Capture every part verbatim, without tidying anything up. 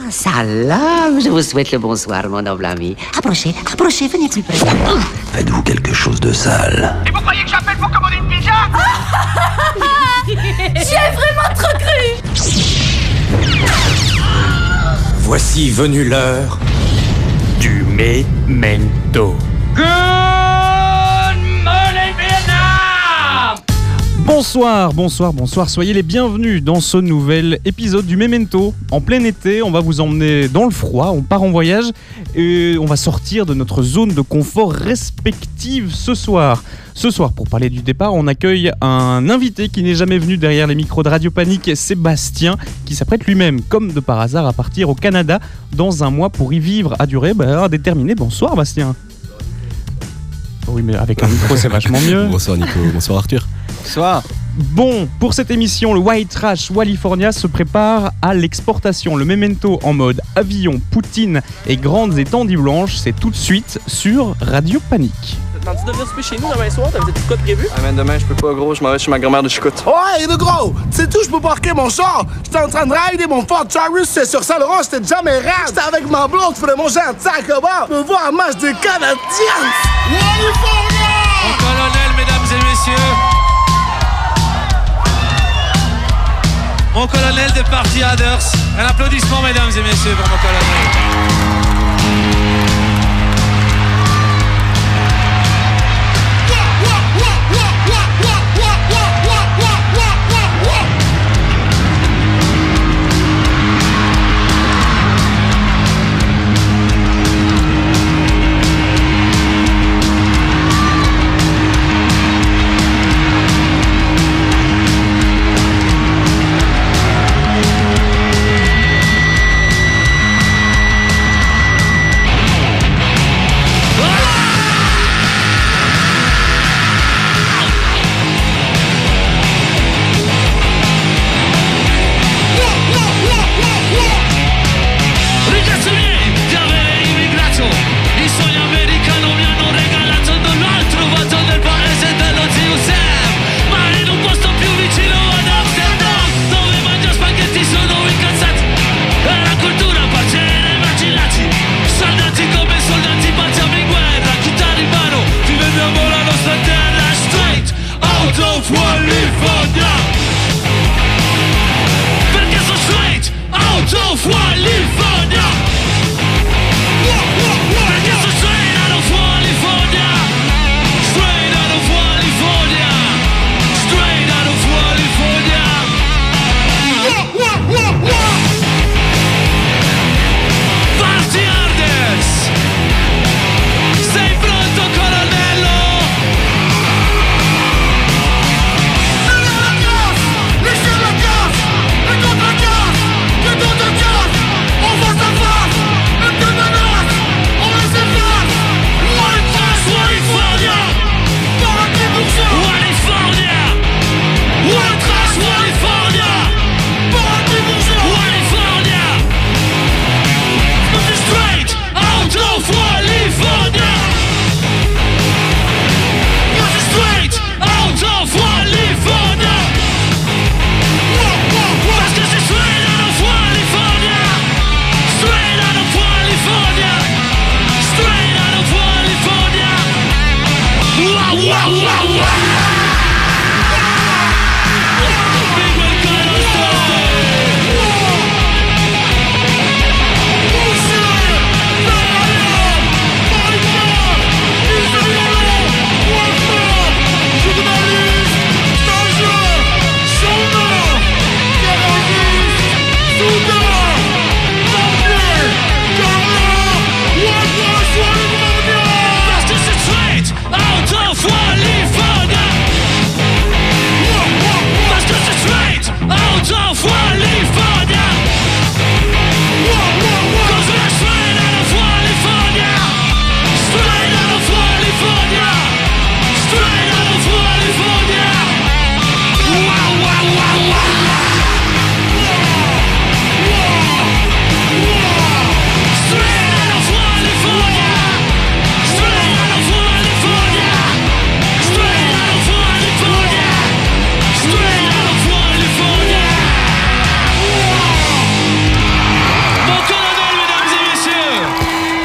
salam, je vous souhaite le bonsoir, mon noble ami. Approchez, approchez, venez plus près. Faites-vous quelque chose de sale? Et vous croyez que j'appelle pour commander une pizza? J'y ai vraiment trop cru. Voici venue l'heure du Memento. Good morning, Vietnam! Bonsoir, bonsoir, bonsoir, soyez les bienvenus dans ce nouvel épisode du Memento. En plein été, on va vous emmener dans le froid, on part en voyage et on va sortir de notre zone de confort respective ce soir. Ce soir, pour parler du départ, on accueille un invité qui n'est jamais venu derrière les micros de Radio Panique, Sébastien, qui s'apprête lui-même, comme de par hasard, à partir au Canada dans un mois pour y vivre à durée bah, indéterminée. Bonsoir Bastien. Oui, mais avec un micro, c'est vachement mieux. Bonsoir Nico, bonsoir Arthur. Bonsoir. Bon, pour cette émission, le White Trash California se prépare à l'exportation. Le Memento en mode avion, poutine et grandes étendues blanches, c'est tout de suite sur Radio Panique. T'attends-tu de venir souper chez nous demain soir? T'avais quoi de prévu? Ah man, demain je peux pas gros, je m'en vais chez ma grand-mère de Chicoute. Ouais, le gros! Tu sais tout, je peux parquer mon char! J'étais en train de rider mon Ford Taurus sur Saint-Laurent, j'étais jamais rare! J'étais avec ma blonde, je faisais manger un taco bar! Me voir un match de Canadiens! Mon colonel, mesdames et messieurs! Mon colonel de Party Others! Un applaudissement, mesdames et messieurs, pour mon colonel!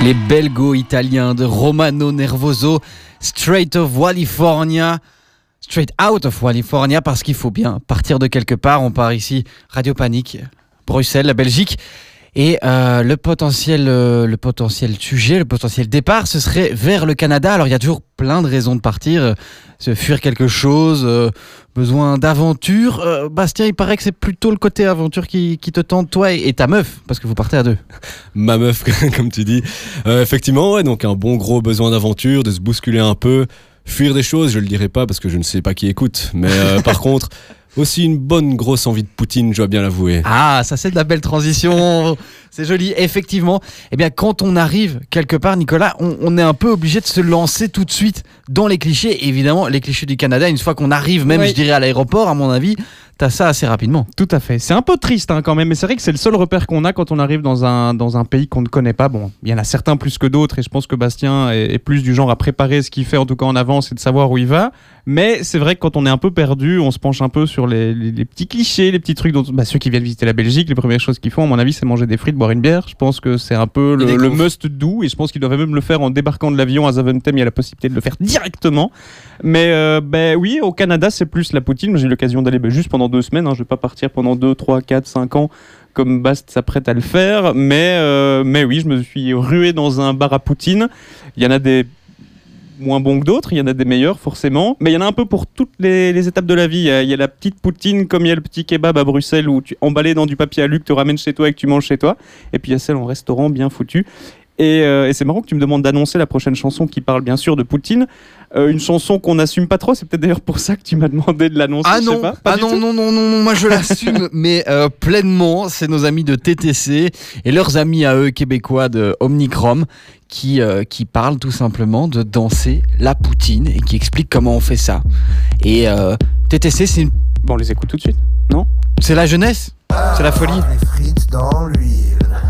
Les belgo-italiens de Romano Nervoso, Straight of California, Straight out of California, parce qu'il faut bien partir de quelque part. On part ici, Radio Panique, Bruxelles, la Belgique. Et euh, le potentiel, euh, le potentiel sujet, le potentiel départ, ce serait vers le Canada. Alors il y a toujours plein de raisons de partir, euh, se fuir quelque chose, euh, besoin d'aventure. Euh, Bastien, il paraît que c'est plutôt le côté aventure qui, qui te tente, toi et, et ta meuf, parce que vous partez à deux. Ma meuf, comme tu dis. Euh, effectivement, ouais, donc un bon gros besoin d'aventure, de se bousculer un peu, fuir des choses. Je le dirai pas parce que je ne sais pas qui écoute, mais euh, par contre. Aussi une bonne grosse envie de Poutine, je dois bien l'avouer. Ah, ça c'est de la belle transition, c'est joli. Effectivement, eh bien, quand on arrive quelque part, Nicolas, on, on est un peu obligé de se lancer tout de suite dans les clichés. Et évidemment, les clichés du Canada, une fois qu'on arrive, même oui. je dirais à l'aéroport, à mon avis, t'as ça assez rapidement. Tout à fait. C'est un peu triste hein, quand même, mais c'est vrai que c'est le seul repère qu'on a quand on arrive dans un, dans un pays qu'on ne connaît pas. Bon, il y en a certains plus que d'autres, et je pense que Bastien est, est plus du genre à préparer ce qu'il fait, en tout cas en avance, et de savoir où il va. Mais c'est vrai que quand on est un peu perdu, on se penche un peu sur les, les, les petits clichés, les petits trucs dont bah, ceux qui viennent visiter la Belgique, les premières choses qu'ils font, à mon avis, c'est manger des frites, boire une bière. Je pense que c'est un peu le, le must-do, et je pense qu'ils doivent même le faire en débarquant de l'avion à Zaventem. Il y a la possibilité de le faire directement. Mais euh, ben oui, au Canada, c'est plus la poutine. J'ai eu l'occasion d'aller ben, juste pendant deux semaines. Hein. Je vais pas partir pendant deux, trois, quatre, cinq ans comme Bast s'apprête à le faire. Mais, euh, mais oui, je me suis rué dans un bar à poutine. Il y en a des moins bons que d'autres, il y en a des meilleurs forcément, mais il y en a un peu pour toutes les, les étapes de la vie. Il y, a, il y a la petite poutine comme il y a le petit kebab à Bruxelles où tu emballé dans du papier alu que tu ramènes chez toi et que tu manges chez toi, et puis il y a celle en restaurant bien foutue. Et, euh, et c'est marrant que tu me demandes d'annoncer la prochaine chanson qui parle bien sûr de Poutine. Euh, une chanson qu'on n'assume pas trop, c'est peut-être d'ailleurs pour ça que tu m'as demandé de l'annoncer. Ah je non, sais pas, pas ah non, tout. non, non, non, non, moi je l'assume, mais euh, pleinement. C'est nos amis de T T C et leurs amis à eux québécois de Omnicrom qui, euh, qui parlent tout simplement de danser la poutine et qui expliquent comment on fait ça. Et euh, T T C, c'est une... Bon, on les écoute tout de suite, non ? C'est la jeunesse, c'est la folie. Les frites dans l'huile.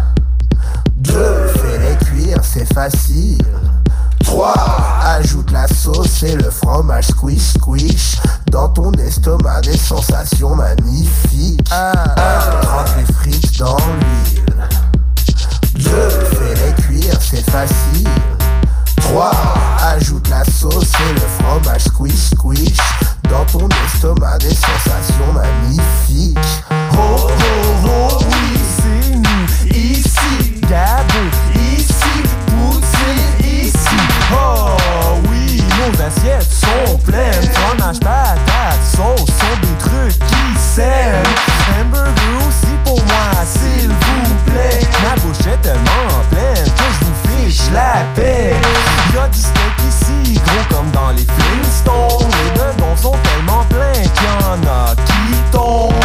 Deux, fais-les cuire, c'est facile. Trois, ajoute la sauce et le fromage squish squish. Dans ton estomac des sensations magnifiques. Un, trempe les frites dans l'huile. Deux, fais-les cuire, c'est facile. Trois, ajoute la sauce et le fromage squish squish. Dans ton estomac des sensations magnifiques. Oh oh oh oui, c'est nous ici. Gabon ici, poutine ici. Oh oui, nos assiettes sont pleines. Fromage, patate, sauce sont des trucs qui s'aiment. Hamburger aussi pour moi, s'il vous plaît. Ma bouche est tellement pleine que je vous fiche la paix. Y'a du steak ici, gros comme dans les Flintstones. Les bedons sont tellement pleins qu'il y en a qui tombent.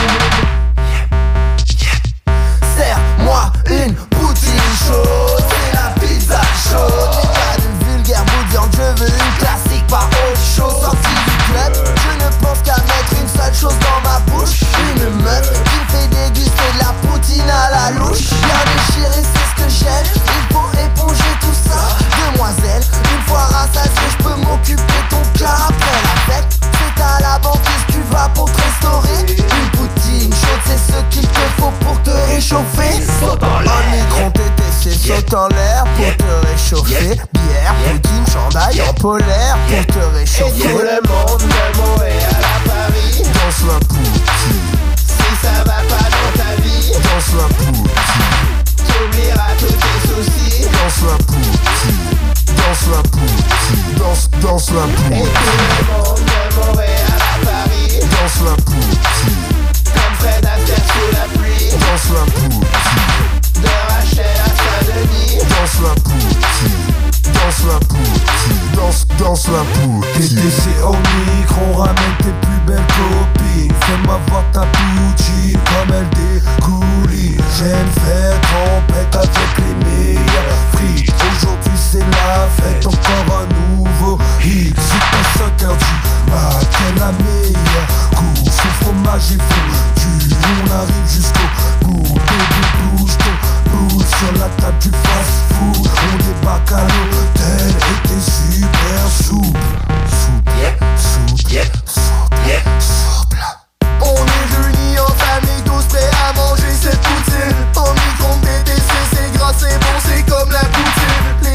Serre-moi une poutine chaude, c'est la pizza chaude. J'ai pas de vulgaire bout de viande, je veux une classique, pas autre chose. Sorti du club, je ne pense qu'à mettre une seule chose dans ma bouche. Une meuf qui me fait déguster de la poutine à la louche. Bien déchiré, c'est ce que j'aime, il faut éponger tout ça. Demoiselle, une fois rassasié, je peux m'occuper ton cas. Après la fête, c'est à la banquise, tu vas pour te restaurer. Une poutine chaude, c'est ce qu'il te faut pour te réchauffer. Saute en l'air, micron T T C, saute en l'air pour te réchauffer. Bière, poutine, chandail en polaire pour te réchauffer. Tout le monde de Montréal à Paris danse la poutine. Si ça va pas dans ta vie, danse la poutine. T'oublieras tous tes soucis, danse la poutine. Danse la poutine, danse, danse la poutine. Et tout le monde de Montréal à Paris danse la poutine. Comme Fred Astaire sous la pluie, danse la poutine. De Rachel à Saint-Denis, danse la poutine. Danse la poutine, danse, danse la poutine. T T C au micro, ramène tes plus belles copines. Fais-moi voir ta poutine comme elle dégouline. J'aime faire trompette avec les meilleures frites. Aujourd'hui c'est la fête, encore un nouveau hit. C'est pas cinq heures du matin, la meilleure course. Le fromage est fondu, on arrive jusqu'au bout. Baby bouge ton bout sur la table du fast-food. On débarque à l'hôtel et t'es super souple. Souple, souple, souple, souple. On est réunis en famille, tous prêts à manger cette poutine. En micro T T C, c'est gras, c'est bon, c'est comme la poutine.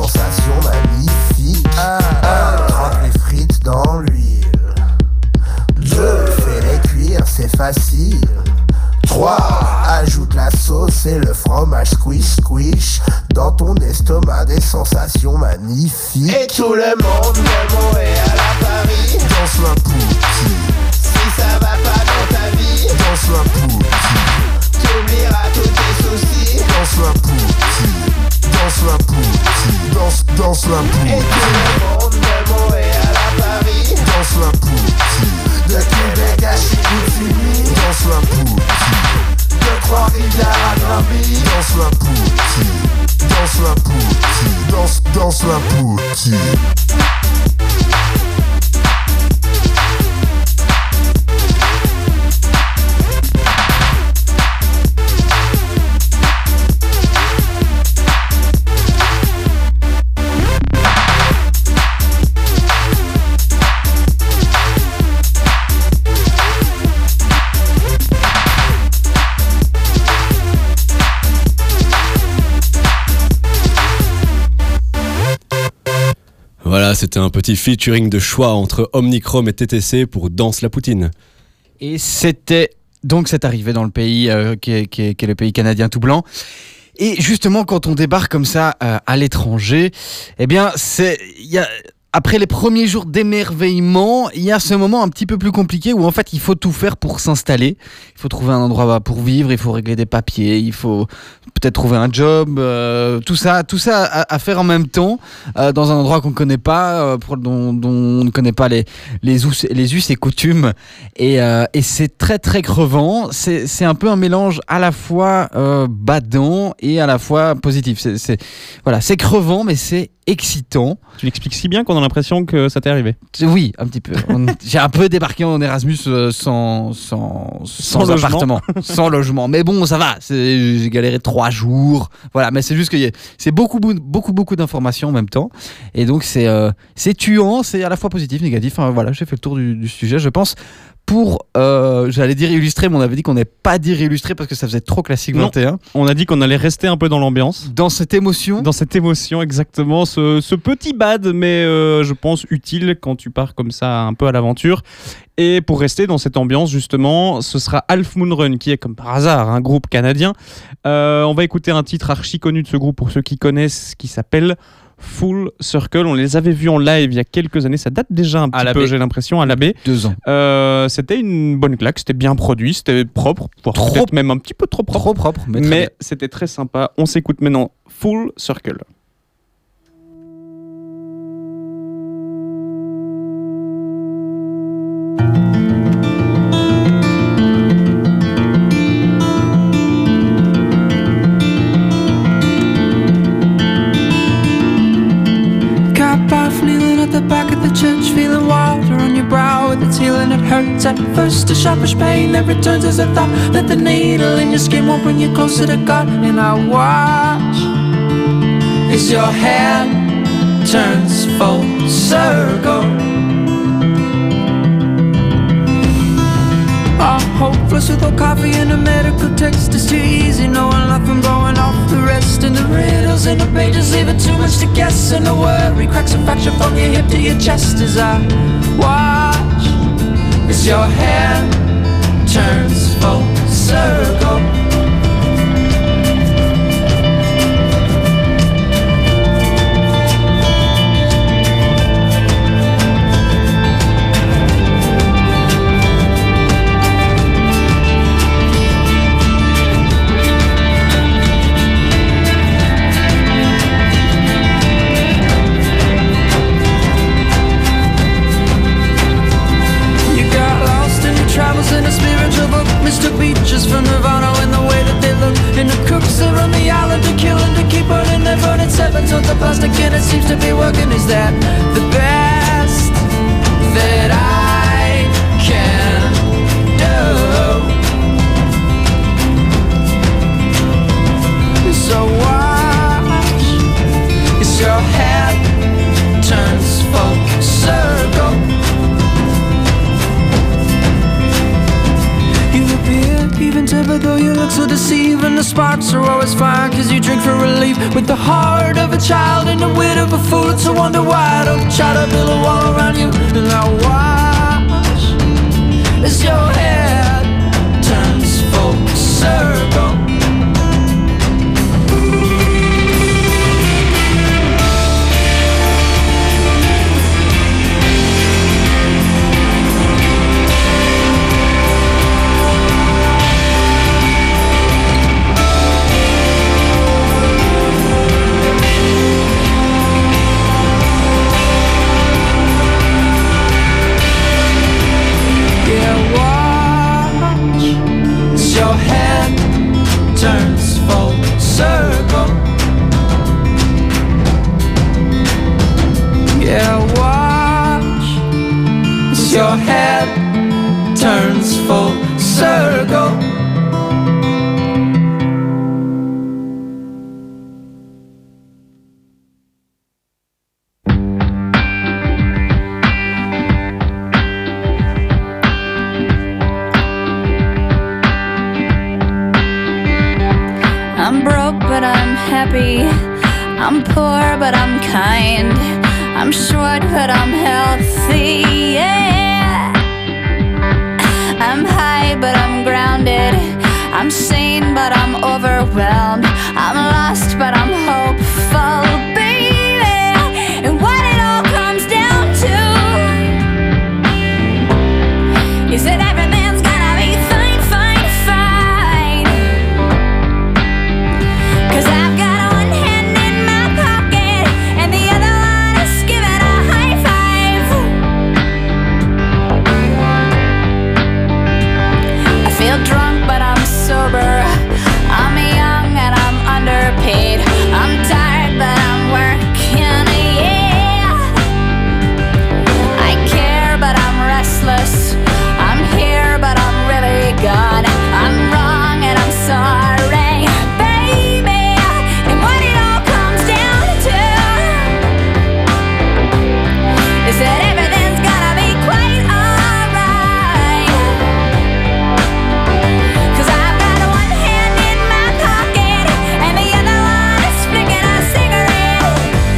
sensations magnifiques. Un, trempe les frites dans l'huile. Deux, fais-les cuire, c'est facile. Trois, ajoute la sauce et le fromage squish squish. Dans ton estomac des sensations magnifiques. Et tout le monde de Montréal à Paris danse la poutine. Si ça va pas dans ta vie, danse la poutine. T'oublieras tous tes soucis. Danse la poutine. Danse la poutine. Danse, danse la poutine. Et tout le monde de Montréal à Paris danse la poutine. De Québec à Chicoutimi, danse la poutine. De Trois-Rivières à Granby, danse la poutine. Danse la poutine. Danse, danse la poutine. Voilà, c'était un petit featuring de choix entre Omnichrome et T T C pour Danse la Poutine. Et c'était donc cette arrivée dans le pays euh, qui, est, qui, est, qui est le pays canadien tout blanc. Et justement, quand on débarque comme ça euh, à l'étranger, eh bien, c'est il y a après les premiers jours d'émerveillement, il y a ce moment un petit peu plus compliqué où en fait il faut tout faire pour s'installer. Il faut trouver un endroit pour vivre, il faut régler des papiers, il faut peut-être trouver un job, euh, tout ça, tout ça à, à faire en même temps euh, dans un endroit qu'on ne connaît pas, euh, pour, dont, dont on ne connaît pas les les us, les us et coutumes. Et, euh, et c'est très très crevant. C'est c'est un peu un mélange à la fois euh, badant et à la fois positif. C'est, c'est voilà, c'est crevant mais c'est excitant. Tu l'expliques si bien qu'on a l'impression que ça t'est arrivé. Oui, un petit peu. On, j'ai un peu débarqué en Erasmus euh, sans, sans, sans, sans appartement, sans logement. Mais bon, ça va. C'est, j'ai galéré trois jours. Voilà, mais c'est juste que y a, c'est beaucoup, beaucoup, beaucoup d'informations en même temps. Et donc, c'est, euh, c'est tuant, c'est à la fois positif, négatif. Enfin, voilà, j'ai fait le tour du, du sujet, je pense. Pour, euh, j'allais dire illustrer, mais on avait dit qu'on n'allait pas dire illustrer parce que ça faisait trop classique vingt et un. Non, on a dit qu'on allait rester un peu dans l'ambiance. Dans cette émotion. Dans cette émotion, exactement. Ce, ce petit bad, mais euh, je pense utile quand tu pars comme ça un peu à l'aventure. Et pour rester dans cette ambiance, justement, ce sera Half Moon Run, qui est comme par hasard un groupe canadien. Euh, on va écouter un titre archi connu de ce groupe pour ceux qui connaissent, qui s'appelle Full Circle. On les avait vus en live il y a quelques années, ça date déjà un petit peu, j'ai l'impression, à la baie. Deux ans. Euh, c'était une bonne claque, c'était bien produit, c'était propre, voire trop, peut-être même un petit peu trop propre. Trop propre, mais, mais c'était très sympa. On s'écoute maintenant Full Circle. Feeling water on your brow, it's healing, it hurts at first. A sharpish pain that returns as a thought that the needle in your skin won't bring you closer to God. And I watch as your hand turns full circle. I'm hopeless without coffee and a medical text. It's too easy knowing nothing, blowing off the rest. And the riddles in the pages leaving too much to guess. And the worry cracks a fracture from your hip to your chest as I watch as your hand turns full circle. In a spiritual book, Mister Beaches from Nirvana in the way that they look. And the crooks are on the island to kill and to keep burning. They're burning seven tons of plastic and it seems to be working. Is that the best that I can do? So watch as your head turns full circle. You appeared Even tempered though you look so deceiving, the sparks are always fine, cause you drink for relief. With the heart of a child and the wit of a fool, it's a wonder why I don't try to build a wall around you. And I watch as your head turns full circle. Your head turns full circle. Yeah, watch as your head turns full circle. I'm broke, but I'm happy. I'm poor, but I'm kind. I'm short, but I'm healthy. Yeah. I'm high, but I'm grounded. I'm sane, but I'm overwhelmed. I'm lost, but I'm hopeful, baby. And what it all comes down to is that everything's gonna be fine, fine, fine. Cause I've got one hand in my pocket and the other one is giving a high five. I feel drunk but I'm sober. I'm young and I'm underpaid. I'm tired but I'm working, yeah. I care but I'm restless. I'm here but I'm really gone. I'm wrong and I'm sorry, baby. And what it all comes down to is that everything's gonna be quite alright. Cause I've got one hand in my pocket and the other one is flicking a cigarette.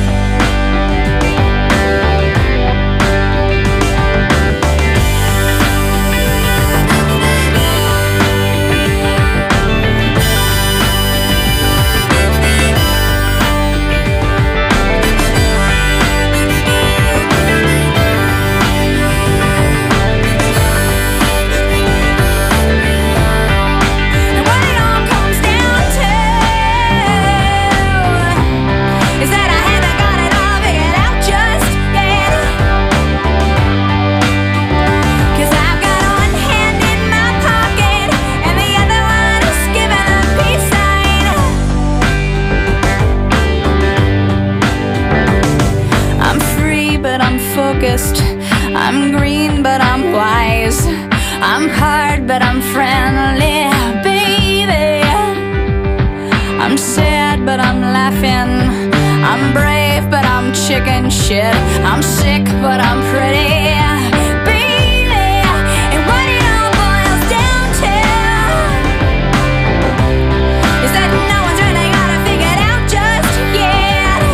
And what it all comes down to is that I haven't got it all figured out just yet. Cause I've got one hand in my pocket and the other one is giving a peace sign. I'm free but I'm focused. I'm green but I'm wise. I'm hard but I'm friendly, baby. I'm sad but I'm laughing. I'm brave but I'm chicken shit. I'm sick but I'm pretty, baby. And what it all boils down to is that no one's really got it figured out just yet.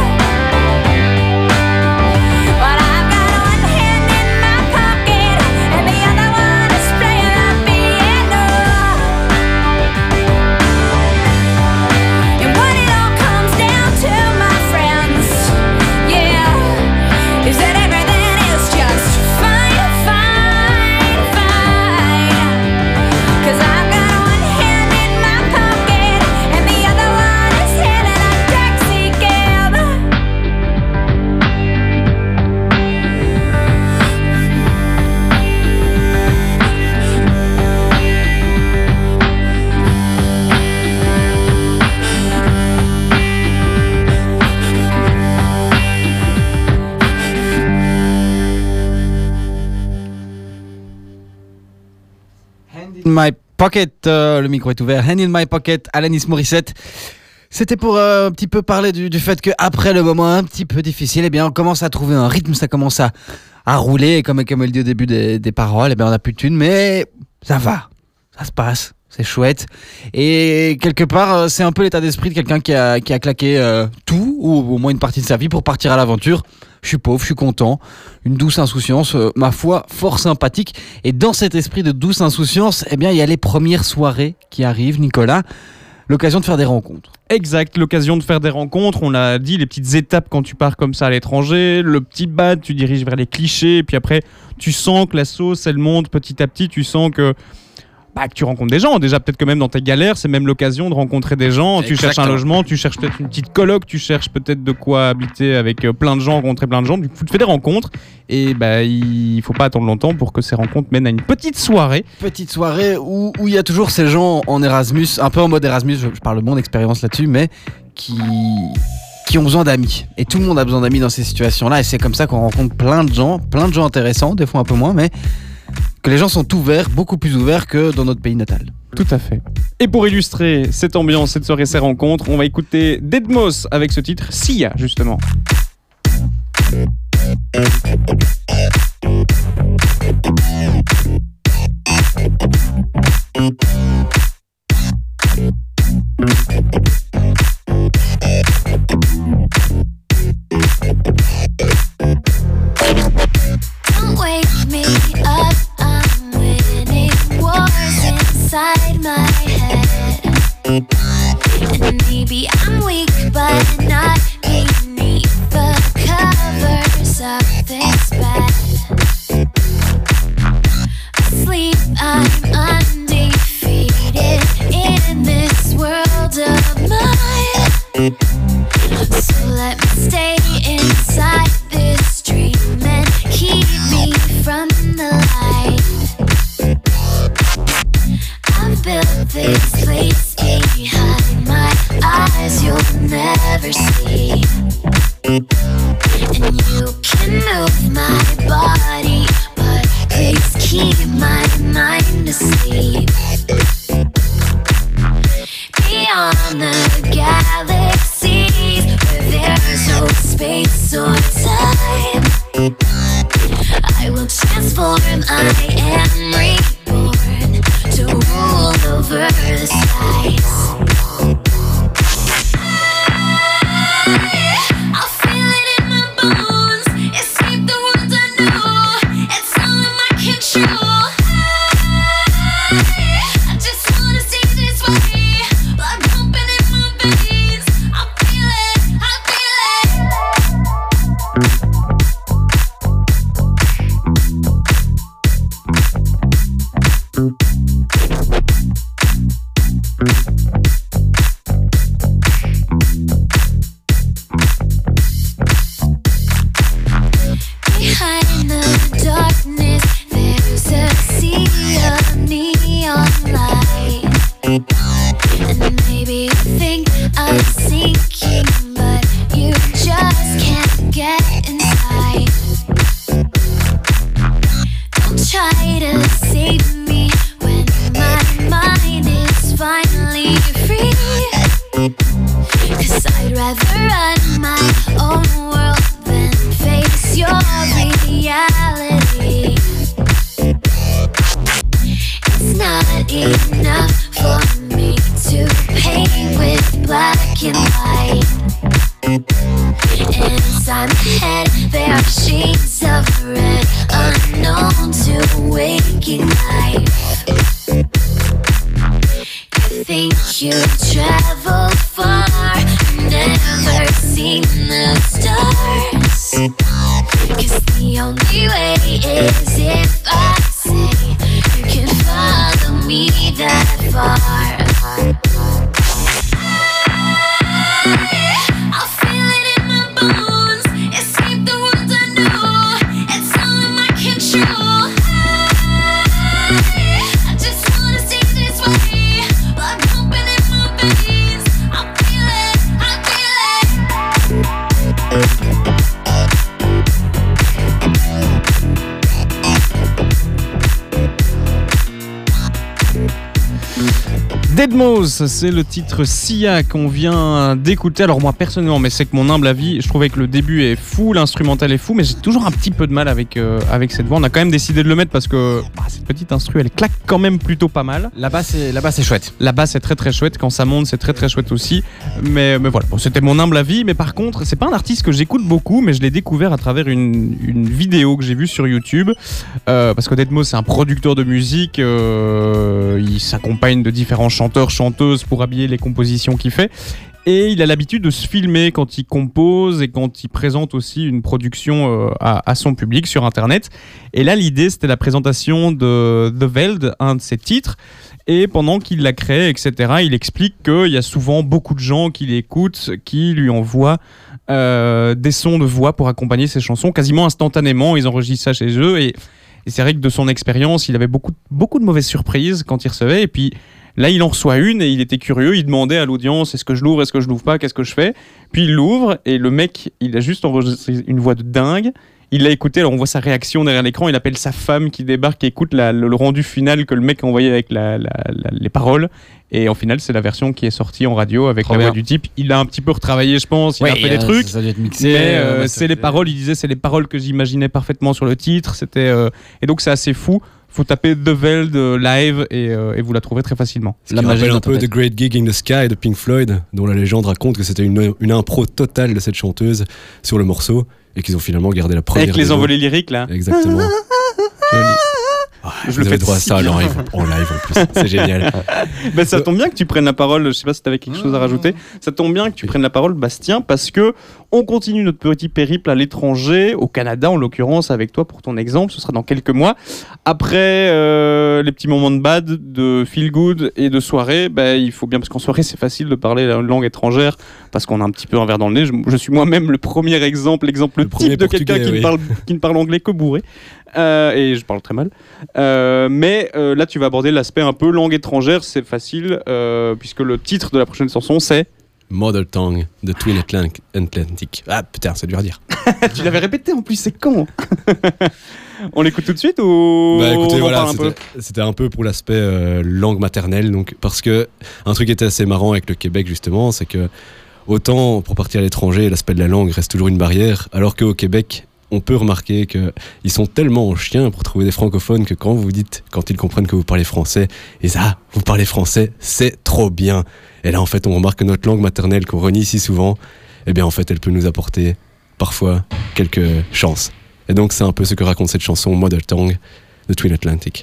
But I've got one hand in my pocket and the other one is playing the piano. And what it all comes down to, my friends, yeah, is that everything is just fine, fine, fine. Cause I've got one hand in my pocket and the other one is hailing a taxi cab. In My Pocket, euh, le micro est ouvert. Hand in My Pocket, Alanis Morissette. C'était pour euh, un petit peu parler du, du fait qu'après le moment un petit peu difficile, eh bien, on commence à trouver un rythme, ça commence à, à rouler. Et comme, comme elle dit au début des, des paroles, eh bien, on n'a plus de thunes, mais ça va, ça se passe. c'est chouette. Et quelque part, c'est un peu l'état d'esprit de quelqu'un qui a, qui a claqué euh, tout, ou au moins une partie de sa vie, pour partir à l'aventure. Je suis pauvre, je suis content. Une douce insouciance, euh, ma foi, fort sympathique. Et dans cet esprit de douce insouciance, eh bien, il y a les premières soirées qui arrivent, Nicolas. L'occasion de faire des rencontres. Exact, l'occasion de faire des rencontres. On l'a dit, les petites étapes quand tu pars comme ça à l'étranger. Le petit bad, tu diriges vers les clichés. Et puis après, tu sens que la sauce, elle monte petit à petit. Tu sens que, bah, que tu rencontres des gens. Déjà, peut-être que même dans tes galères, c'est même l'occasion de rencontrer des gens. Tu Exactement. cherches un logement, tu cherches peut-être une petite coloc, tu cherches peut-être de quoi habiter avec euh, plein de gens, rencontrer plein de gens. Du coup, tu fais des rencontres. Et bah, il faut pas attendre longtemps pour que ces rencontres mènent à une petite soirée. Petite soirée où où il y a toujours ces gens en Erasmus, un peu en mode Erasmus, je, je parle de mon expérience là-dessus, mais qui, qui ont besoin d'amis. Et tout le monde a besoin d'amis dans ces situations-là. Et c'est comme ça qu'on rencontre plein de gens, plein de gens intéressants, des fois un peu moins, mais que les gens sont ouverts, beaucoup plus ouverts que dans notre pays natal. Tout à fait. Et pour illustrer cette ambiance, cette soirée, ces rencontres, on va écouter Deadmau5 avec ce titre, Sia, justement. Don't wake me up, I'm winning wars inside my head. And maybe I'm weak, but not beneath the covers of this bed. Asleep, I'm undefeated in this world of mine. So let me stay inside this dream and keep me from the light. I've built this place behind my eyes you'll never see. And you can move my body, but please keep my mind asleep. Beyond the galaxies, where there's no space or time, I will transform, I am reborn to rule over the skies. I'll feel it in my bones, escape the world I know, it's all in my control. I just wanna see this way, blood pumping in my veins. I feel it, I feel it. Behind the darkness, there's a sea of neon light. And maybe you think I'm sinking, but you just can't get inside. Don't try to save me when my mind is finally free. 'Cause I'd rather run my own world than face your reality. It's not enough for me to paint with black and white. Inside my head there are shades of red, unknown to waking life. You think you've traveled far, never seen the stars. 'Cause the only way is if I say you can follow me that far. I'll feel it in my bones, escape the world I know, it's all in my control. I just wanna see this way, blood pumping in my veins. I feel it, I feel it. deadmau cinq, c'est le titre Sia qu'on vient d'écouter. Alors moi personnellement, mais c'est que mon humble avis, je trouvais que le début est fou, l'instrumental est fou, mais j'ai toujours un petit peu de mal avec, euh, avec cette voix. On a quand même décidé de le mettre parce que bah, cette petite instru, elle claque quand même plutôt pas mal. La basse est, la basse est chouette. La basse est très très chouette, quand ça monte c'est très très chouette aussi. Mais, mais voilà, bon, c'était mon humble avis. Mais par contre, c'est pas un artiste que j'écoute beaucoup, mais je l'ai découvert à travers une, une vidéo que j'ai vue sur YouTube. Euh, parce que deadmau c'est un producteur de musique, euh, il s'accompagne de différents chanteurs, chanteuses pour habiller les compositions qu'il fait. Et il a l'habitude de se filmer quand il compose et quand il présente aussi une production euh, à, à son public sur Internet. Et là, l'idée, c'était la présentation de The Veld, un de ses titres. Et pendant qu'il la crée, et cetera, il explique qu'il y a souvent beaucoup de gens qui l'écoutent, qui lui envoient euh, des sons de voix pour accompagner ses chansons. Quasiment instantanément, ils enregistrent ça chez eux. Et, et c'est vrai que de son expérience, il avait beaucoup, beaucoup de mauvaises surprises quand il recevait. Et puis là, il en reçoit une et il était curieux. Il demandait à l'audience, est-ce que je l'ouvre, est-ce que je l'ouvre pas, qu'est-ce que je fais? Puis il l'ouvre et le mec, il a juste enregistré une voix de dingue. Il l'a écouté, alors on voit sa réaction derrière l'écran. Il appelle sa femme qui débarque et écoute la, le, le rendu final que le mec a envoyé avec la, la, la, les paroles. Et en final, c'est la version qui est sortie en radio avec Trop la voix bien. Du type. Il a un petit peu retravaillé, je pense. Il ouais, a fait euh, des trucs. Ça doit être mixé. Mais euh, euh, bah, c'est les paroles. Il disait, c'est les paroles que j'imaginais parfaitement sur le titre. C'était euh, et donc c'est assez fou. Faut taper The Veld live et, euh, et vous la trouverez très facilement. Ce qui rappelle un peu The Great Gig in the Sky de Pink Floyd, dont la légende raconte que c'était une, une impro totale de cette chanteuse sur le morceau et qu'ils ont finalement gardé la première. Avec les envolées lyriques là. Exactement. Joli. Ah, je le fais droit à ça en live, en live en plus, c'est génial. Ben, ça tombe bien que tu prennes la parole, je sais pas si tu avais quelque chose à rajouter, ça tombe bien que tu prennes la parole Bastien, parce que on continue notre petit périple à l'étranger, au Canada en l'occurrence avec toi pour ton exemple, ce sera dans quelques mois. Après euh, les petits moments de bad, de feel good et de soirée, ben, il faut bien, parce qu'en soirée c'est facile de parler la langue étrangère, parce qu'on a un petit peu un verre dans le nez, je, je suis moi-même le premier exemple, l'exemple le type de quelqu'un qui, oui. ne parle, qui ne parle anglais que bourré. Euh, et je parle très mal. Euh, mais euh, là, tu vas aborder l'aspect un peu langue étrangère, c'est facile, euh, puisque le titre de la prochaine chanson, c'est Mother Tongue de Twin Atlantic. Ah putain, c'est dur à dire. Tu l'avais répété en plus, c'est con. On l'écoute tout de suite ou bah, écoutez, on voilà, parle un c'était, peu c'était un peu pour l'aspect euh, langue maternelle, donc, parce que un truc qui était assez marrant avec le Québec justement, c'est que autant pour partir à l'étranger, l'aspect de la langue reste toujours une barrière, alors qu'au Québec, on peut remarquer qu'ils sont tellement en chien pour trouver des francophones que quand vous dites, quand ils comprennent que vous parlez français, et ça, vous parlez français, c'est trop bien. Et là, en fait, on remarque que notre langue maternelle qu'on renie si souvent, eh bien, en fait, elle peut nous apporter parfois quelques chances. Et donc, c'est un peu ce que raconte cette chanson Mother Tongue de Twin Atlantic.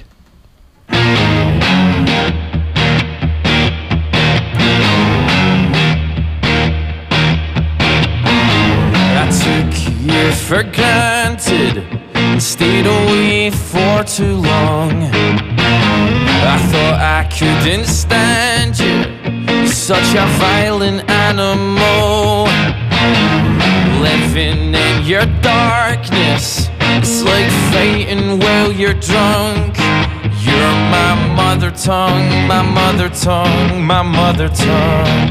You for granted and stayed away for too long. I thought I couldn't stand you, you're such a violent animal. Living in your darkness, it's like fighting while you're drunk. You're my mother tongue, my mother tongue, my mother tongue.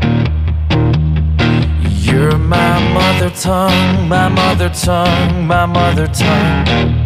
You're my mother tongue, my mother tongue, my mother tongue.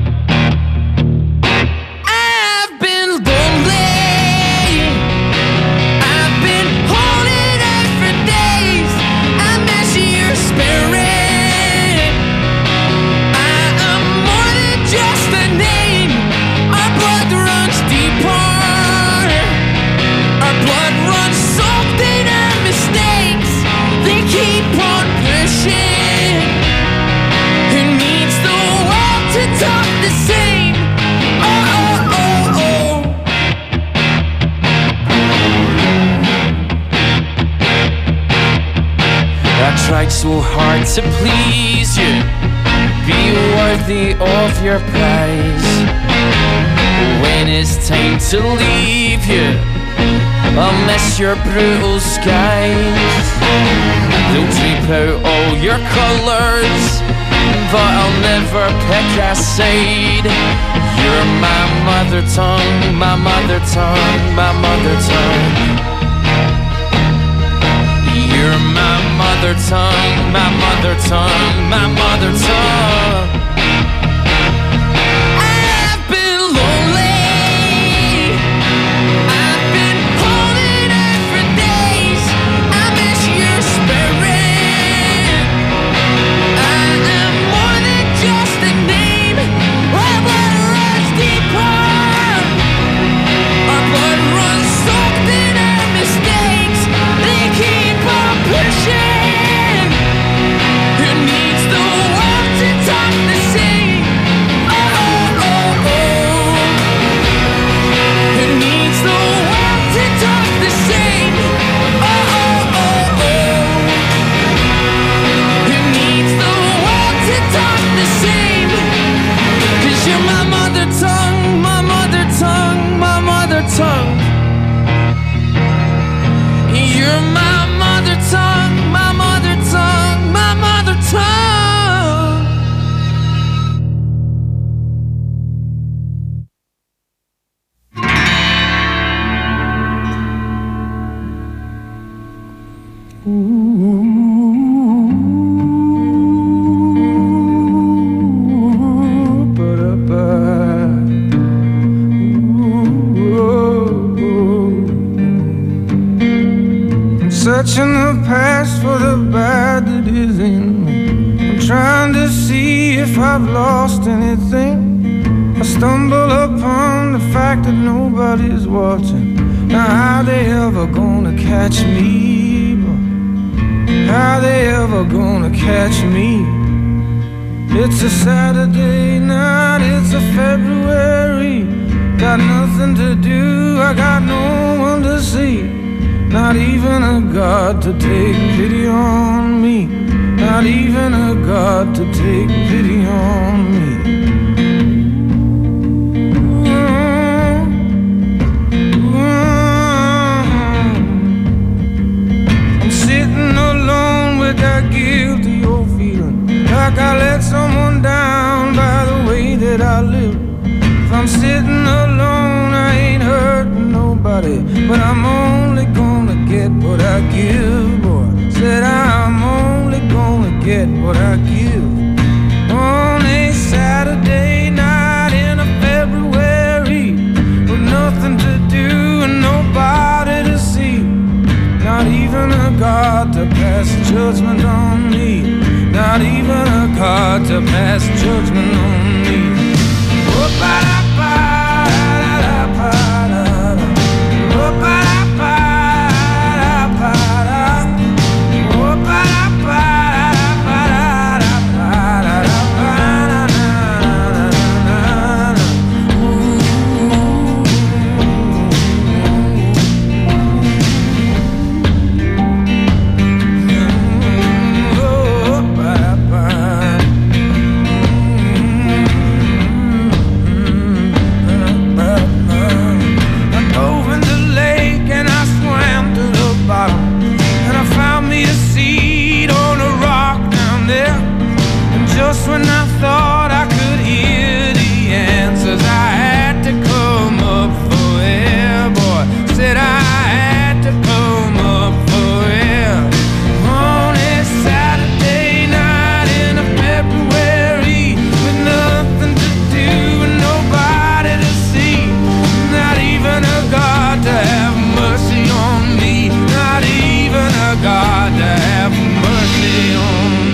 I've been lonely, I've been holding out for days. I miss your spirit. I am more than just a name. Our blood runs deeper. Our blood runs soaked in our mistakes. They keep on pushing. Who needs the world to talk the same? Oh, oh, oh, oh. I tried so hard to please you, be worthy of your prize. When it's time to leave you, I'll miss your brutal skies. They'll drape out all your colours, but I'll never pick a side. You're my mother tongue, my mother tongue, my mother tongue. You're my mother tongue, my mother tongue, my mother tongue. I've been lonely, I've been holding see if I've lost anything. I stumble upon the fact that nobody's watching. Now how they ever gonna catch me? How they ever gonna catch me? It's a Saturday night, it's a February. Got nothing to do, I got no one to see. Not even a God to take pity on me. Not even a God to take pity on me. That guilty old feeling, like I let someone down by the way that I live. If I'm sitting alone, I ain't hurting nobody, but I'm only gonna get what I give, boy. Said I'm only gonna get what I give. On a Saturday night in a February, with nothing to do and nobody to see. Not even a God to pass judgment on me. Not even a God to pass judgment on me. Just when I thought I could hear the answers, I had to come up for air, boy. Said I had to come up for air. On a Saturday night in a February, with nothing to do and nobody to see. Not even a God to have mercy on me. Not even a God to have mercy on me.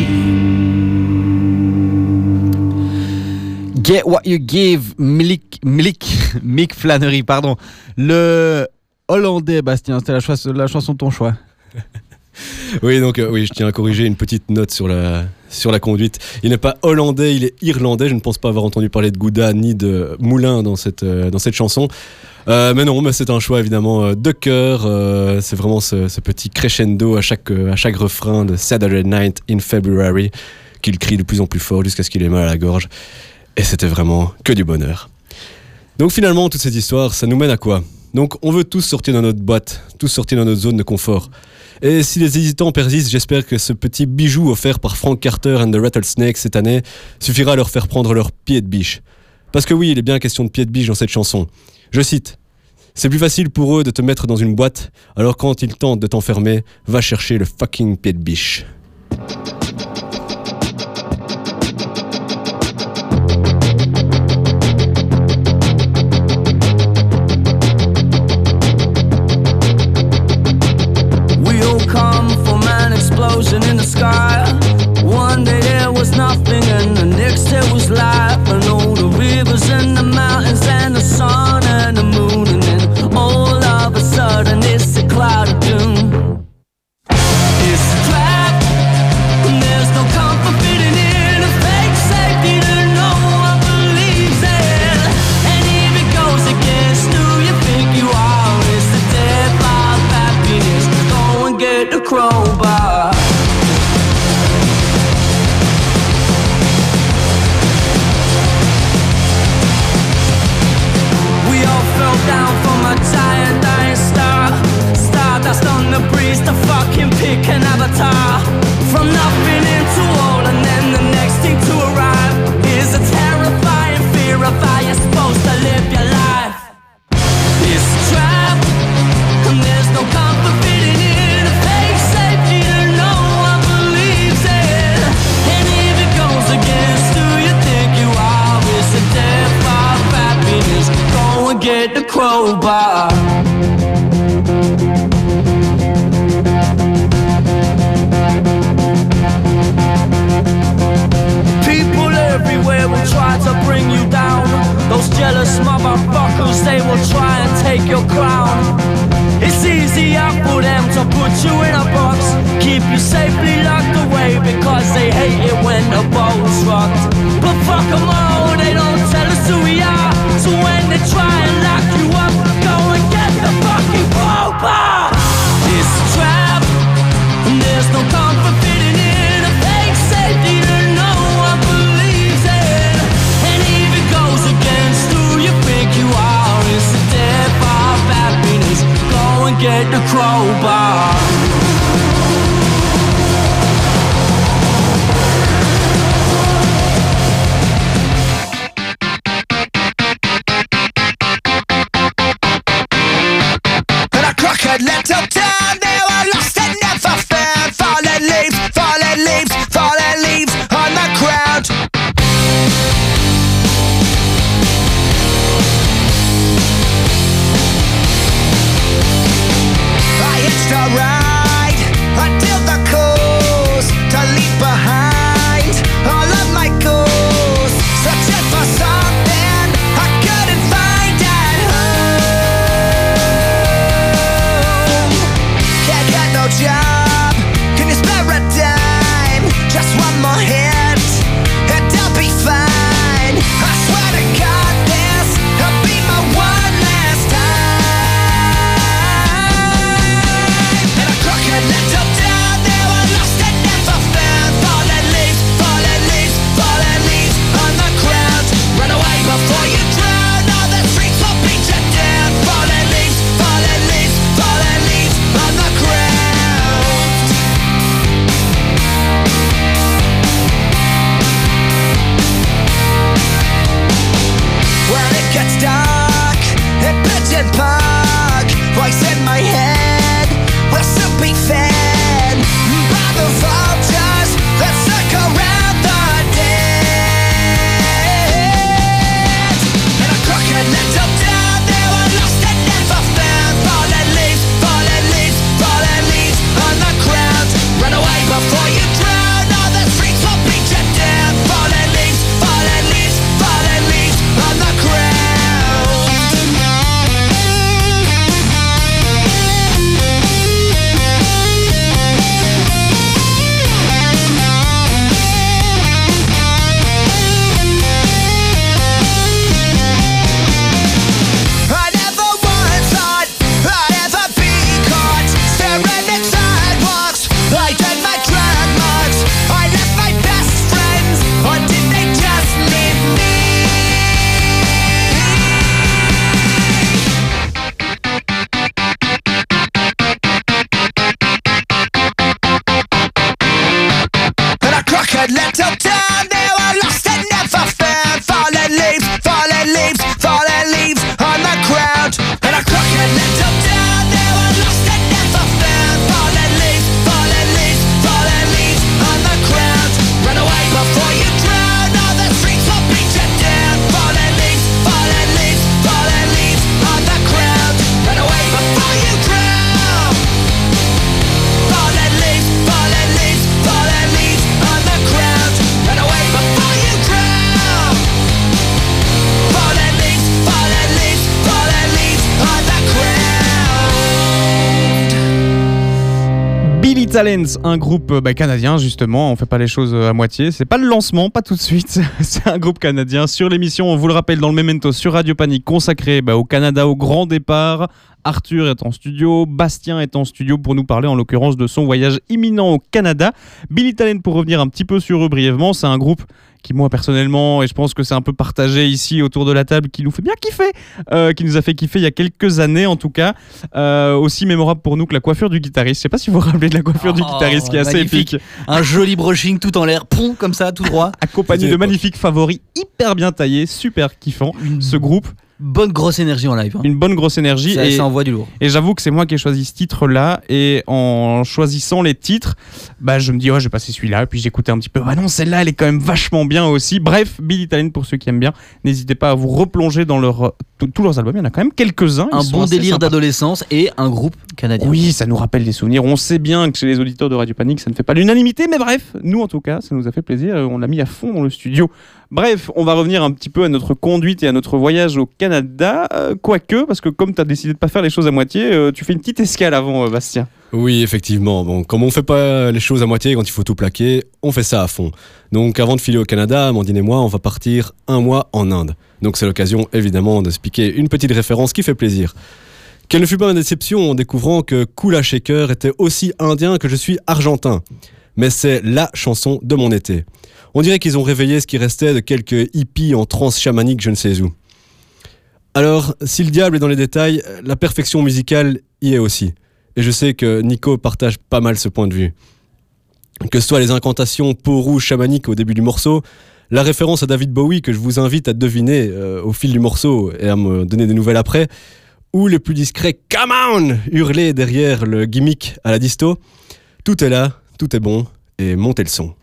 Get What You Give, Mick, Mick, Mick Flannery, pardon. Le hollandais, Bastien, c'était la, cho- la chanson de ton choix. Oui, donc euh, oui, je tiens à corriger une petite note sur la, sur la conduite. Il n'est pas hollandais, il est irlandais. Je ne pense pas avoir entendu parler de Gouda ni de Moulin dans cette, euh, dans cette chanson. Euh, mais non, mais c'est un choix évidemment euh, de cœur. Euh, c'est vraiment ce, ce petit crescendo à chaque, euh, à chaque refrain de Saturday Night in February qu'il crie de plus en plus fort jusqu'à ce qu'il ait mal à la gorge. Et c'était vraiment que du bonheur. Donc finalement, toute cette histoire, ça nous mène à quoi ? Donc on veut tous sortir de notre boîte, tous sortir de notre zone de confort. Et si les hésitants persistent, j'espère que ce petit bijou offert par Frank Carter and the Rattlesnakes cette année suffira à leur faire prendre leur pied de biche. Parce que oui, il est bien question de pied de biche dans cette chanson. Je cite : « C'est plus facile pour eux de te mettre dans une boîte, alors quand ils tentent de t'enfermer, va chercher le fucking pied de biche. » In the sky, one day there was nothing, and the next there was life. And all the rivers and the mountains and the sun and the moon, and then all of a sudden it's a cloud of doom. It's a trap, and there's no comfort fitting in a fake safety that no one believes in. And if it goes against who you think you are, it's the death of happiness. Go and get the crowbar. Down from a giant dying star, stardust on the breeze to fucking pick an avatar. From nothing into all, and then the next thing to arrive is a terrifying fear of how you're supposed to live your life. It's a trap, and there's no comfort fitting in a fake safety that no one believes in. And if it goes against who you think you are, it's a death of happiness. Go and get the crowbar. These motherfuckers, they will try and take your crown. It's easier for them to put you in a box, keep you safely locked away, because they hate it when the boat's rocked. But fuck them all, they don't tell us who we are. So when they try and lock you up, go and get the fucking crowbar. It's a trap, and there's no comfort fitting in a fake safety that no one believes in. And if it goes against who you think you are, it's the death of happiness. Go and get the crowbar. Little town, they were lost and never found. Fallen leaves, fallen leaves, fallen leaves on the ground. I hitched a ride until the coast to leave behind all of my goals, searching for something I couldn't find at home. Can't get no job, can you spare a dime? Just one more hit and I'll be fine. I swear to God this will be my one last time. In a crooked little town, they were lost and never found. Fallen leaves, fallen leaves, fallen leaves on the ground. Run away before you drown, all the streets will beat you down. Fallen leaves, fallen leaves, fallen leaves on the ground. When it gets dark in Pigeon Park, voice in my head will soon be fed by the vultures that circle around the dead. In a crooked little town, they were lost and never found. Fallen leaves, fallen leaves, fallen leaves on the ground. Run away before you drown, all the streets will beat you down. Fallen leaves, fallen leaves, fallen leaves on the ground. I never once thought I'd ever be caught staring at sidewalks, I did my drag marks. I left my best friends, or did they just leave me? In a crooked little town, they were lost and never found. Fallen leaves, fallen leaves, fallen leaves on the ground. In a crooked little town, they were lost and never found. Fallen leaves, fallen leaves, fallen leaves on the ground. Run away before you drown, all the streets will beat you down. Fallen leaves, fallen leaves, fallen leaves on the ground. Run away before you drown. Fallen leaves, fallen leaves, fallen leaves on the ground. Run away before you drown. Fallen leaves, fallen leaves, fallen leaves on the ground. Billy Talents, un groupe bah, canadien justement, on fait pas les choses à moitié, c'est pas le lancement, pas tout de suite, c'est un groupe canadien sur l'émission, on vous le rappelle dans le Memento sur Radio Panique consacré bah, au Canada au grand départ. Arthur est en studio, Bastien est en studio pour nous parler en l'occurrence de son voyage imminent au Canada. Billy Talent, pour revenir un petit peu sur eux brièvement, c'est un groupe qui moi personnellement, et je pense que c'est un peu partagé ici autour de la table, qui nous fait bien kiffer, euh, qui nous a fait kiffer il y a quelques années en tout cas, euh, aussi mémorable pour nous que la coiffure du guitariste. Je sais pas si vous vous rappelez de la coiffure oh, du guitariste qui est assez magnifique. épique. Un joli brushing tout en l'air, pom, comme ça, tout droit. Accompagné de magnifiques favoris hyper bien taillés, super kiffant. Ce groupe, bonne grosse énergie en live. Hein. Une bonne grosse énergie. Ça, et, ça envoie du lourd. Et j'avoue que c'est moi qui ai choisi ce titre-là. Et en choisissant les titres, bah, je me dis, ouais, je vais passer celui-là. Et puis j'écoutais un petit peu. Bah non, celle-là, elle est quand même vachement bien aussi. Bref, Billy Talent, pour ceux qui aiment bien, n'hésitez pas à vous replonger dans leur, tous leurs albums. Il y en a quand même quelques-uns. Un bon délire sympas. d'adolescence et un groupe canadien. Oui, ça nous rappelle des souvenirs. On sait bien que chez les auditeurs de Radio Panique, ça ne fait pas l'unanimité. Mais bref, nous en tout cas, ça nous a fait plaisir. On l'a mis à fond dans le studio. Bref, on va revenir un petit peu à notre conduite et à notre voyage au Canada. Euh, quoique, parce que comme tu as décidé de pas faire les choses à moitié, euh, tu fais une petite escale avant, euh, Bastien. Oui, effectivement. Bon, comme on fait pas les choses à moitié quand il faut tout plaquer, on fait ça à fond. Donc avant de filer au Canada, Amandine et moi, on va partir un mois en Inde. Donc c'est l'occasion évidemment de se piquer une petite référence qui fait plaisir. Quelle ne fut pas ma déception en découvrant que Kula Shaker était aussi indien que je suis argentin. Mais c'est la chanson de mon été. On dirait qu'ils ont réveillé ce qui restait de quelques hippies en transe chamanique je ne sais où. Alors, si le diable est dans les détails, la perfection musicale y est aussi. Et je sais que Nico partage pas mal ce point de vue. Que ce soit les incantations peau rouge chamanique au début du morceau, la référence à David Bowie que je vous invite à deviner euh, au fil du morceau et à me donner des nouvelles après, ou les plus discrets « Come on !» hurlés derrière le gimmick à la disto, tout est là, tout est bon, et montez le son.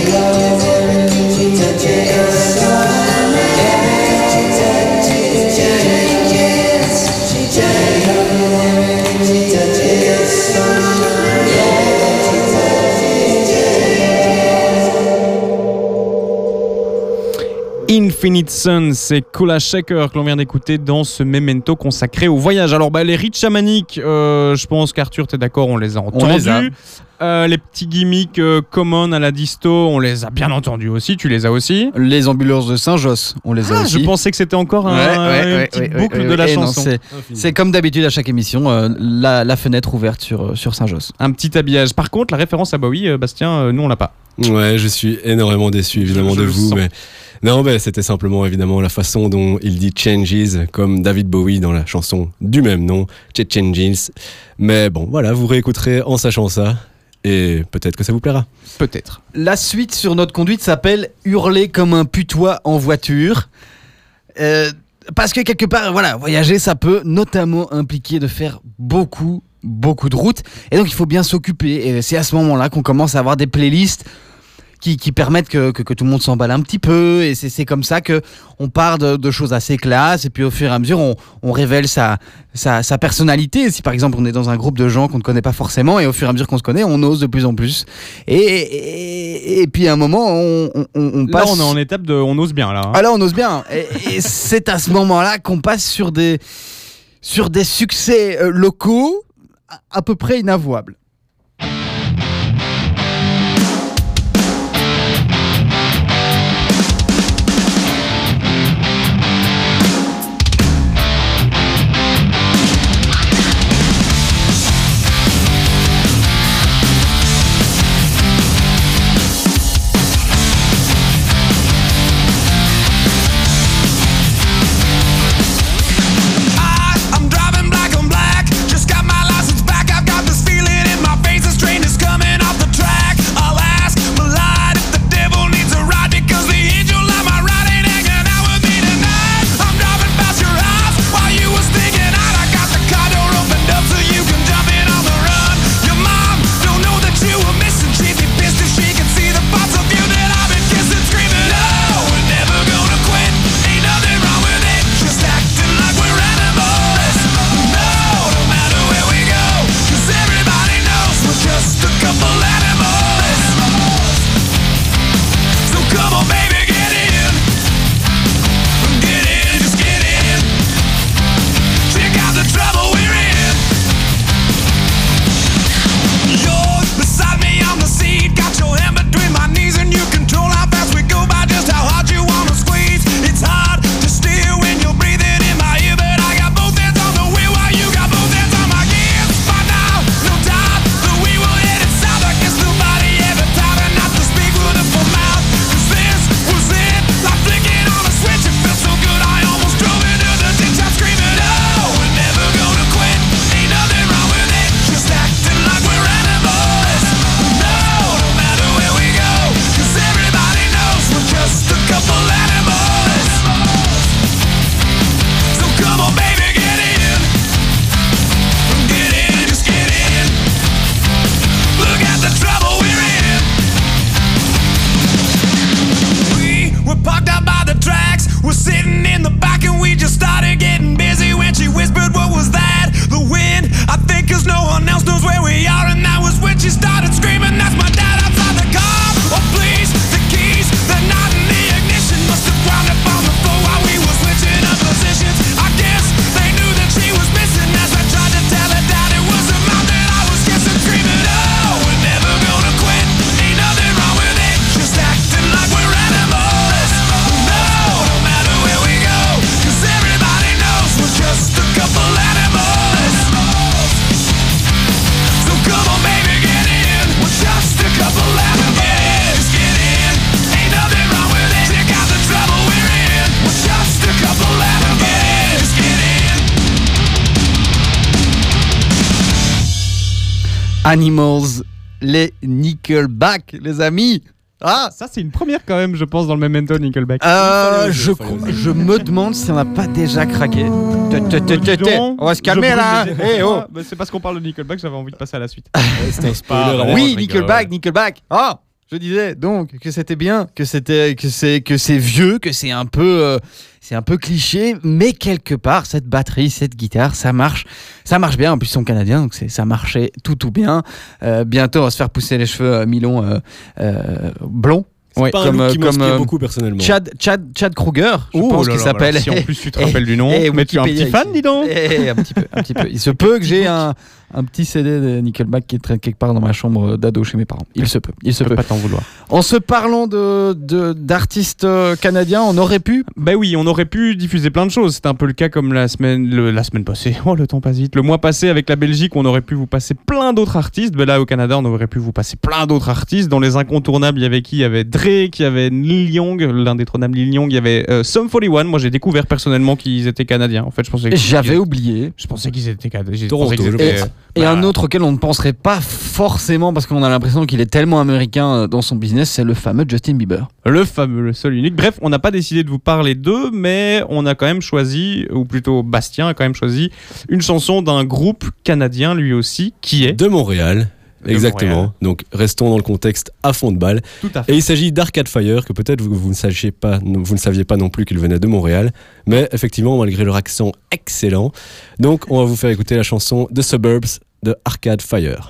Infinite Sun, c'est Kula Shaker que l'on vient d'écouter dans ce memento consacré au voyage. Alors bah, les rites chamaniques, euh, je pense qu'Arthur t'es d'accord, on les a entendus. On les a. Euh, les petits gimmicks euh, common à la disto, on les a bien entendus aussi, tu les as aussi. Les ambulances de Saint-Josse, on les a ah, aussi. Je pensais que c'était encore un, ouais, ouais, une ouais, petite ouais, boucle ouais, de ouais, la ouais, chanson. Non, c'est, c'est comme d'habitude à chaque émission, euh, la, la fenêtre ouverte sur, sur Saint-Josse. Un petit habillage. Par contre, la référence à Bowie, euh, Bastien, euh, nous on l'a pas. Ouais, je suis énormément déçu évidemment je, je de vous, sens. mais non, mais c'était simplement évidemment la façon dont il dit changes, comme David Bowie dans la chanson du même nom, Changes. Mais bon, voilà, vous réécouterez en sachant ça, et peut-être que ça vous plaira. Peut-être. La suite sur notre conduite s'appelle Hurler comme un putois en voiture. Euh, parce que quelque part, voilà, voyager, ça peut notamment impliquer de faire beaucoup, beaucoup de routes. Et donc, il faut bien s'occuper. Et c'est à ce moment-là qu'on commence à avoir des playlists Qui, qui permettent que, que, que tout le monde s'emballe un petit peu, et c'est, c'est comme ça qu'on part de, de choses assez classes, et puis au fur et à mesure on, on révèle sa, sa, sa personnalité. Si par exemple on est dans un groupe de gens qu'on ne connaît pas forcément, et au fur et à mesure qu'on se connaît, on ose de plus en plus, et, et, et puis à un moment on, on, on passe... Là on est en étape de... on ose bien là hein. Ah là on ose bien, et, et c'est à ce moment-là qu'on passe sur des, sur des succès euh, locaux à, à peu près inavouables. I'm driving black on black, just got my license back. I've got this feeling in my face, this train is coming off the track. I'll ask Malide if the devil needs a ride, because the angel on my ride ain't hanging out with me tonight. I'm driving past your house while you was thinking out. I got the car door opened up so you can jump in on the run. Your mom don't know that you were missing. She'd be pissed if she could see the parts of you that I've been kissing, screaming, oh, we're never gonna quit. Ain't nothing wrong with it, just acting like we're animals. No, no matter where we go, 'cause everybody knows we're just a couple animals. So come on baby, get in. Get in, just get in. Check out the trouble we're in. You're beside me on the seat, got your hand between my knees, and you control how fast we go by just how hard you wanna squeeze. It's hard to steer when you're breathing in my ear, but I got both hands on the wheel while you got both hands on my gears. By now, no doubt that we will head it south. I guess nobody ever taught her not to speak with a full mouth, 'cause this was it, like flicking on a switch. It felt so good I almost drove into the ditch. I'm screaming, oh, we're never gonna quit. Ain't nothing wrong with it, just acting like we're animals. No, no matter where we go, 'cause everybody knows we're just a couple animals. So come on baby, get in. Get in, just get in. Look at the trouble we're in. We were parked out by the tracks, we're sitting in the back, and we just started getting busy when she whispered, what was that? The wind, I think, 'cause no one else knows where we are. And that was when she started screaming, that's my dad outside the car. Oh please, the keys, they're not in the ignition. Must have ground up on the floor while we were switching up positions. I guess they knew that she was missing, as I tried to tell her that it was a mouth that I was kissing, screaming, oh, we're never gonna quit. Ain't nothing wrong with it, just acting like we're animals. No, no matter where we go, 'cause everybody knows we're just a couple animals. So come on baby, get in. We're just a couple animals. Just get in. Ain't nothing wrong with it. Check out the trouble we're in. We're just a couple animals. Just get in. Animals, les Nickelback, les amis. Ah, Ça c'est une première quand même je pense dans le memento Nickelback. euh, je, je me demande si on n'a pas déjà craqué. Té, té, té, té, té. On va se calmer là. Eh, oh. Bah, c'est parce qu'on parle de Nickelback, j'avais envie de passer à la suite. C'était un spoiler. Pas alors, Oui, je rigole. Nickelback, Nickelback. Ah, Je disais donc que c'était bien, que c'était que c'est que c'est vieux, que c'est un peu euh, c'est un peu cliché, mais quelque part cette batterie, cette guitare, ça marche, ça marche bien. En plus ils sont canadiens, donc c'est, ça marchait tout tout bien. Euh, bientôt on va se faire pousser les cheveux euh, mi-longs euh, euh, blonds. C'est Ouais, pas comme, un look qui comme, m'inspire euh, beaucoup personnellement. Chad, Chad, Chad Kruger, je Oh pense là qu'il là, s'appelle. voilà, si en plus tu te rappelles du nom, Et- et mais tu es un Wikipédia petit fan, ici. dis donc. Et un petit peu, un petit peu. Il se peut que j'ai un, un petit C D de Nickelback qui traîne quelque part dans ma chambre d'ado chez mes parents. Il se peut, il se Je peut. peux pas t'en vouloir. En se parlant de, de d'artistes euh, canadiens, on aurait pu. Ben oui, on aurait pu diffuser plein de choses. C'était un peu le cas comme la semaine, le- la semaine passée. Oh, le temps passe vite. Le mois passé avec la Belgique, on aurait pu vous passer plein d'autres artistes. Ben là, au Canada, on aurait pu vous passer plein d'autres artistes. Dans les incontournables, il y avait qui ? Il y avait Drake, il y avait Neil Young, l'indétrônable Neil Young. Il y avait euh, Sum forty-one. Moi, j'ai découvert personnellement qu'ils étaient canadiens. En fait, je pensais. que- J'avais oublié. Je pensais qu'ils étaient canadiens. Toronto, je Et, pense. et Bah. un autre auquel on ne penserait pas forcément parce qu'on a l'impression qu'il est tellement américain euh, dans son business, c'est le fameux Justin Bieber. Le fameux, le seul unique. Bref, on n'a pas décidé de vous parler d'eux, mais on a quand même choisi, ou plutôt Bastien a quand même choisi, une chanson d'un groupe canadien lui aussi, qui est... De Montréal. De Exactement. Montréal. Donc restons dans le contexte à fond de balle. Tout à fait. Et il s'agit d'Arcade Fire, que peut-être vous, vous ne sachiez pas, vous ne saviez pas non plus qu'il venait de Montréal, mais effectivement malgré leur accent excellent. Donc on va vous faire écouter la chanson The Suburbs de Arcade Fire.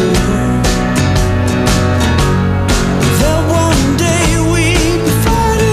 That one day we'd be fighting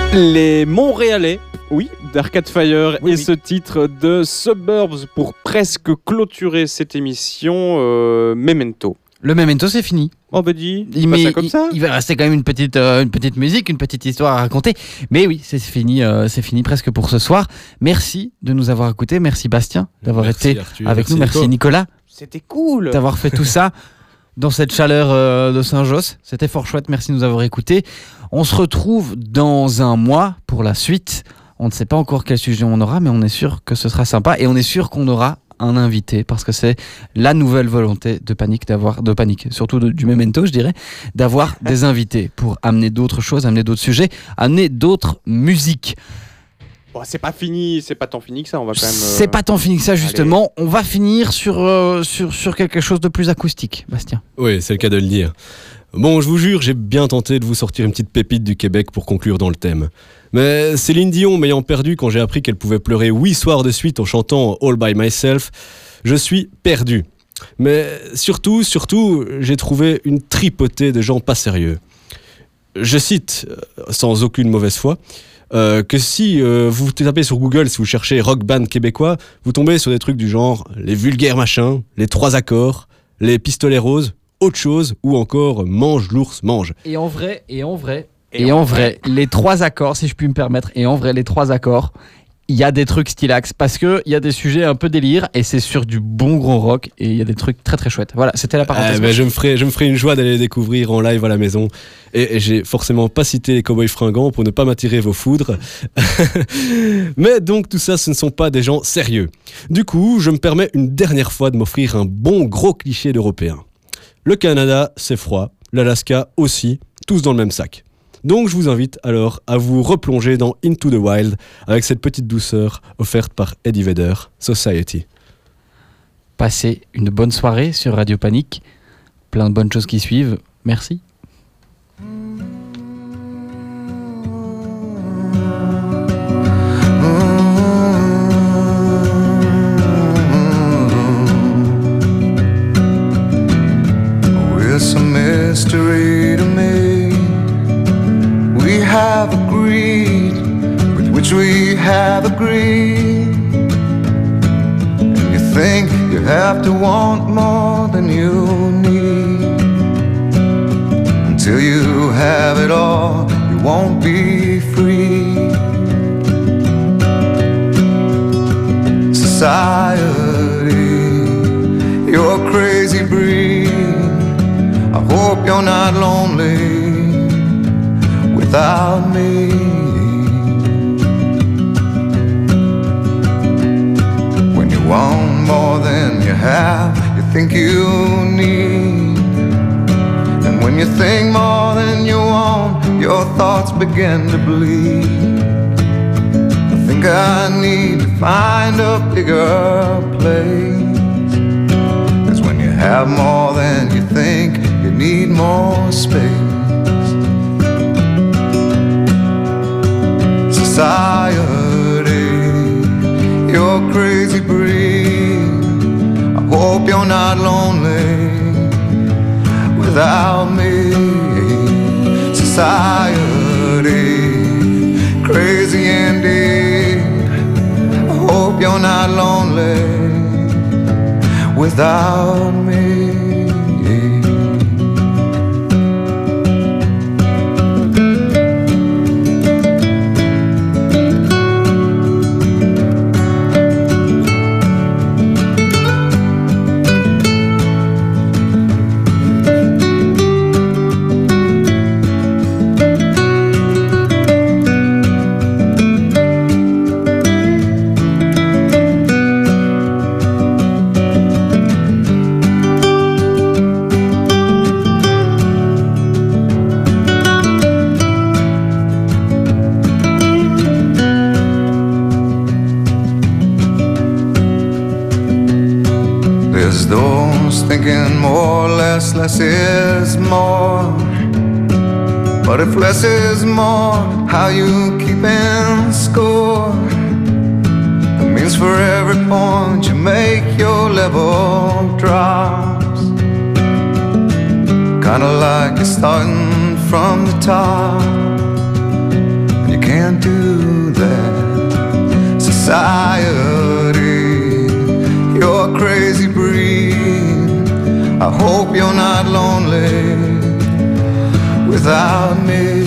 Les Montréalais, oui, d'Arcade Fire oui, et oui. ce titre de Suburbs pour presque clôturer cette émission euh, Memento. Le Memento, c'est fini. On va dire, il, ça comme ça. Il, il va rester quand même une petite, euh, une petite musique, une petite histoire à raconter. Mais oui, c'est fini, euh, c'est fini presque pour ce soir. Merci de nous avoir écoutés. Merci Bastien d'avoir merci été Arthur, avec merci nous. Merci Nicolas. C'était cool d'avoir fait tout ça dans cette chaleur euh, de Saint-Josse. C'était fort chouette. Merci de nous avoir écoutés. On se retrouve dans un mois pour la suite. On ne sait pas encore quel sujet on aura, mais on est sûr que ce sera sympa et on est sûr qu'on aura un invité parce que c'est la nouvelle volonté de Panique d'avoir de Panique surtout de, du Memento je dirais d'avoir des invités pour amener d'autres choses, amener d'autres sujets, amener d'autres musiques. Bon, c'est pas fini, c'est pas tant fini que ça, on va quand même C'est euh... pas tant fini que ça justement. Allez. On va finir sur euh, sur sur quelque chose de plus acoustique, Bastien. Oui, c'est le cas de le dire. Bon, je vous jure, j'ai bien tenté de vous sortir une petite pépite du Québec pour conclure dans le thème. Mais Céline Dion m'ayant perdu quand j'ai appris qu'elle pouvait pleurer huit soirs de suite en chantant All By Myself, je suis perdu. Mais surtout, surtout, j'ai trouvé une tripotée de gens pas sérieux. Je cite, sans aucune mauvaise foi, euh, que si euh, vous tapez sur Google, si vous cherchez rock band québécois, vous tombez sur des trucs du genre les vulgaires machins, les trois accords, les pistolets roses, autre chose, ou encore mange l'ours mange. Et en vrai, et en vrai, et, et en vrai, vrai, les trois accords, si je puis me permettre, et en vrai, les trois accords, il y a des trucs stylax, parce qu'il y a des sujets un peu délire, et c'est sur du bon gros rock, et il y a des trucs très très chouettes. Voilà, c'était la parenthèse. Euh, ben, je, me ferai, je me ferai une joie d'aller les découvrir en live à la maison. Et, et j'ai forcément pas cité les Cowboys Fringants pour ne pas m'attirer vos foudres. Mais donc tout ça, ce ne sont pas des gens sérieux. Du coup, je me permets une dernière fois de m'offrir un bon gros cliché d'Européen. Le Canada, c'est froid. L'Alaska aussi. Tous dans le même sac. Donc je vous invite alors à vous replonger dans Into the Wild avec cette petite douceur offerte par Eddie Vedder, Society. Passez une bonne soirée sur Radio Panique. Plein de bonnes choses qui suivent. Merci. It's a mystery to me. We have agreed with which we have agreed. And you think you have to want more than you need. Until you have it all, you won't be free. Society, you're a crazy breed. I hope you're not lonely without me. When you want more than you have, you think you need. And when you think more than you want, your thoughts begin to bleed. I think I need to find a bigger place. 'Cause when you have more than you think, you need more space. Society, you're a crazy breed. I hope you're not lonely without me. Society, crazy indeed. I hope you're not lonely without me. Thinking more, less, less is more. But if less is more, how you keeping score? That means for every point you make, your level drops. Kinda like you're starting from the top, and you can't can't do that. Society, you're a crazy breed. I hope you're not lonely without me.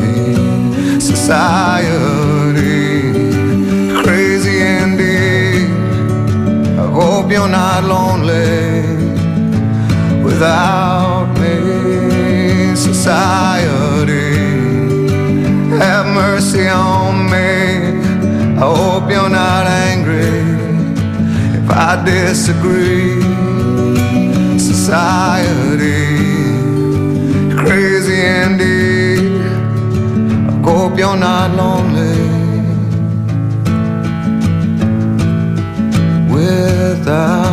Society, crazy indeed. I hope you're not lonely without me. Society, have mercy on me. I hope you're not angry if I disagree. Society, crazy indeed. I hope you're not lonely without